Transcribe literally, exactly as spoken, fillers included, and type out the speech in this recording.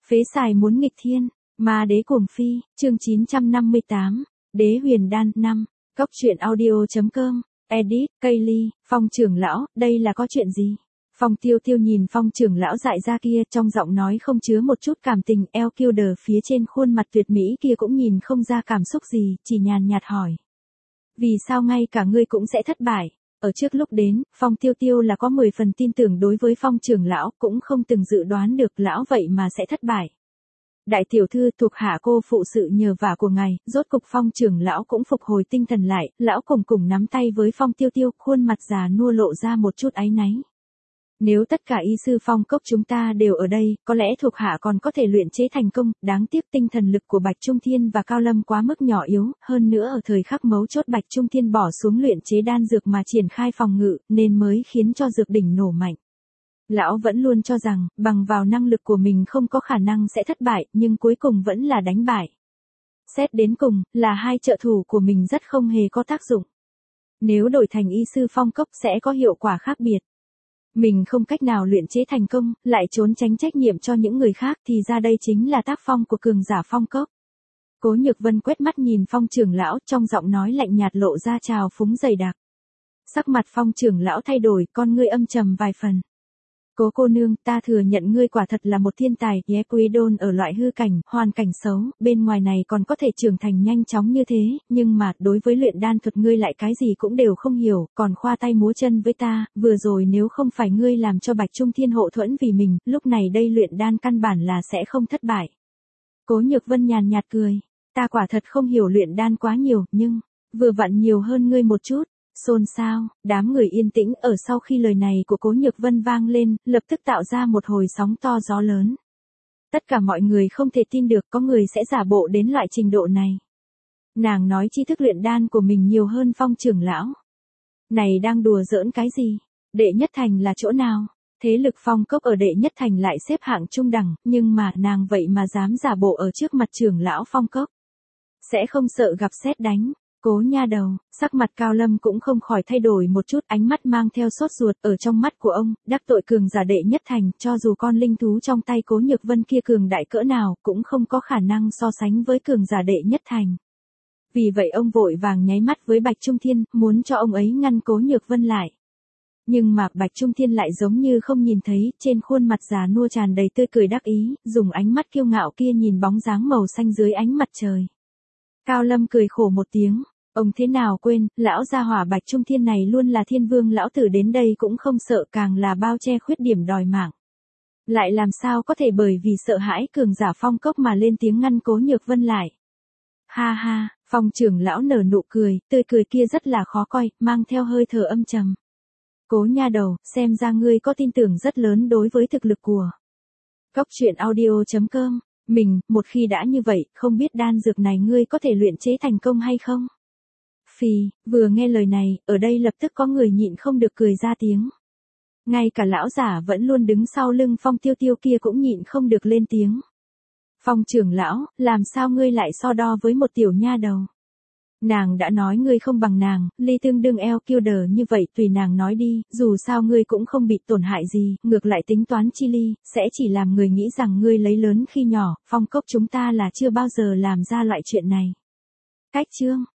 Phế xài muốn nghịch thiên, ma đế cuồng phi, chương chín trăm năm mươi tám, đế huyền đan năm, cốc truyện audio.com, edit, Kaylee, Phong trưởng lão, đây là có chuyện gì? Phong Tiêu Tiêu nhìn Phong trưởng lão dại ra kia, trong giọng nói không chứa một chút cảm tình, eo kiêu đờ phía trên khuôn mặt tuyệt mỹ kia cũng nhìn không ra cảm xúc gì, chỉ nhàn nhạt hỏi. Vì sao ngay cả ngươi cũng sẽ thất bại? Ở trước lúc đến, Phong Tiêu Tiêu là có mười phần tin tưởng đối với Phong trưởng lão, cũng không từng dự đoán được lão vậy mà sẽ thất bại. Đại tiểu thư, thuộc hạ cô phụ sự nhờ vả của ngài, rốt cục Phong trưởng lão cũng phục hồi tinh thần lại, lão cùng cùng nắm tay với Phong Tiêu Tiêu, khuôn mặt già nua lộ ra một chút áy náy. Nếu tất cả y sư Phong cốc chúng ta đều ở đây, có lẽ thuộc hạ còn có thể luyện chế thành công, đáng tiếc tinh thần lực của Bạch Trung Thiên và Cao Lâm quá mức nhỏ yếu, hơn nữa ở thời khắc mấu chốt Bạch Trung Thiên bỏ xuống luyện chế đan dược mà triển khai phòng ngự, nên mới khiến cho dược đỉnh nổ mạnh. Lão vẫn luôn cho rằng, bằng vào năng lực của mình không có khả năng sẽ thất bại, nhưng cuối cùng vẫn là đánh bại. Xét đến cùng, là hai trợ thủ của mình rất không hề có tác dụng. Nếu đổi thành y sư Phong cốc sẽ có hiệu quả khác biệt. Mình không cách nào luyện chế thành công, lại trốn tránh trách nhiệm cho những người khác thì ra đây chính là tác phong của cường giả Phong cốc. Cố Nhược Vân quét mắt nhìn Phong trưởng lão, trong giọng nói lạnh nhạt lộ ra trào phúng dày đặc. Sắc mặt Phong trưởng lão thay đổi, con ngươi âm trầm vài phần. Cố cô nương, ta thừa nhận ngươi quả thật là một thiên tài, Ye Quy Đôn ở loại hư cảnh, hoàn cảnh xấu, bên ngoài này còn có thể trưởng thành nhanh chóng như thế, nhưng mà, đối với luyện đan thuật ngươi lại cái gì cũng đều không hiểu, còn khoa tay múa chân với ta, vừa rồi nếu không phải ngươi làm cho Bạch Trung Thiên hộ thuẫn vì mình, lúc này đây luyện đan căn bản là sẽ không thất bại. Cố Nhược Vân nhàn nhạt cười, ta quả thật không hiểu luyện đan quá nhiều, nhưng, vừa vặn nhiều hơn ngươi một chút. Xôn xao, đám người yên tĩnh ở sau khi lời này của Cố Nhược Vân vang lên, lập tức tạo ra một hồi sóng to gió lớn. Tất cả mọi người không thể tin được có người sẽ giả bộ đến loại trình độ này. Nàng nói tri thức luyện đan của mình nhiều hơn Phong trưởng lão. Này đang đùa giỡn cái gì? Đệ nhất thành là chỗ nào? Thế lực Phong cốc ở đệ nhất thành lại xếp hạng trung đẳng, nhưng mà nàng vậy mà dám giả bộ ở trước mặt trưởng lão Phong cốc. Sẽ không sợ gặp sét đánh. Cố nha đầu, sắc mặt Cao Lâm cũng không khỏi thay đổi một chút, ánh mắt mang theo sốt ruột, ở trong mắt của ông, đắc tội cường giả đệ nhất thành, cho dù con linh thú trong tay Cố Nhược Vân kia cường đại cỡ nào, cũng không có khả năng so sánh với cường giả đệ nhất thành. Vì vậy ông vội vàng nháy mắt với Bạch Trung Thiên, muốn cho ông ấy ngăn Cố Nhược Vân lại. Nhưng mà Bạch Trung Thiên lại giống như không nhìn thấy, trên khuôn mặt già nua tràn đầy tươi cười đắc ý, dùng ánh mắt kiêu ngạo kia nhìn bóng dáng màu xanh dưới ánh mặt trời. Cao Lâm cười khổ một tiếng. Ông thế nào quên, lão gia hỏa Bạch Trung Thiên này luôn là thiên vương lão tử đến đây cũng không sợ, càng là bao che khuyết điểm đòi mạng. Lại làm sao có thể bởi vì sợ hãi cường giả Phong cốc mà lên tiếng ngăn Cố Nhược Vân lại. Ha ha, Phong trưởng lão nở nụ cười, tươi cười kia rất là khó coi, mang theo hơi thở âm trầm. Cố nha đầu, xem ra ngươi có tin tưởng rất lớn đối với thực lực của cốc truyện audio.com. Mình, một khi đã như vậy, không biết đan dược này ngươi có thể luyện chế thành công hay không? Phì, vừa nghe lời này, ở đây lập tức có người nhịn không được cười ra tiếng. Ngay cả lão giả vẫn luôn đứng sau lưng Phong Tiêu Tiêu kia cũng nhịn không được lên tiếng. Phong trưởng lão, làm sao ngươi lại so đo với một tiểu nha đầu? Nàng đã nói ngươi không bằng nàng, ly tương đương eo kiêu đờ như vậy tùy nàng nói đi, dù sao ngươi cũng không bị tổn hại gì, ngược lại tính toán chi ly, sẽ chỉ làm người nghĩ rằng ngươi lấy lớn khi nhỏ, Phong cốc chúng ta là chưa bao giờ làm ra loại chuyện này. Cách chương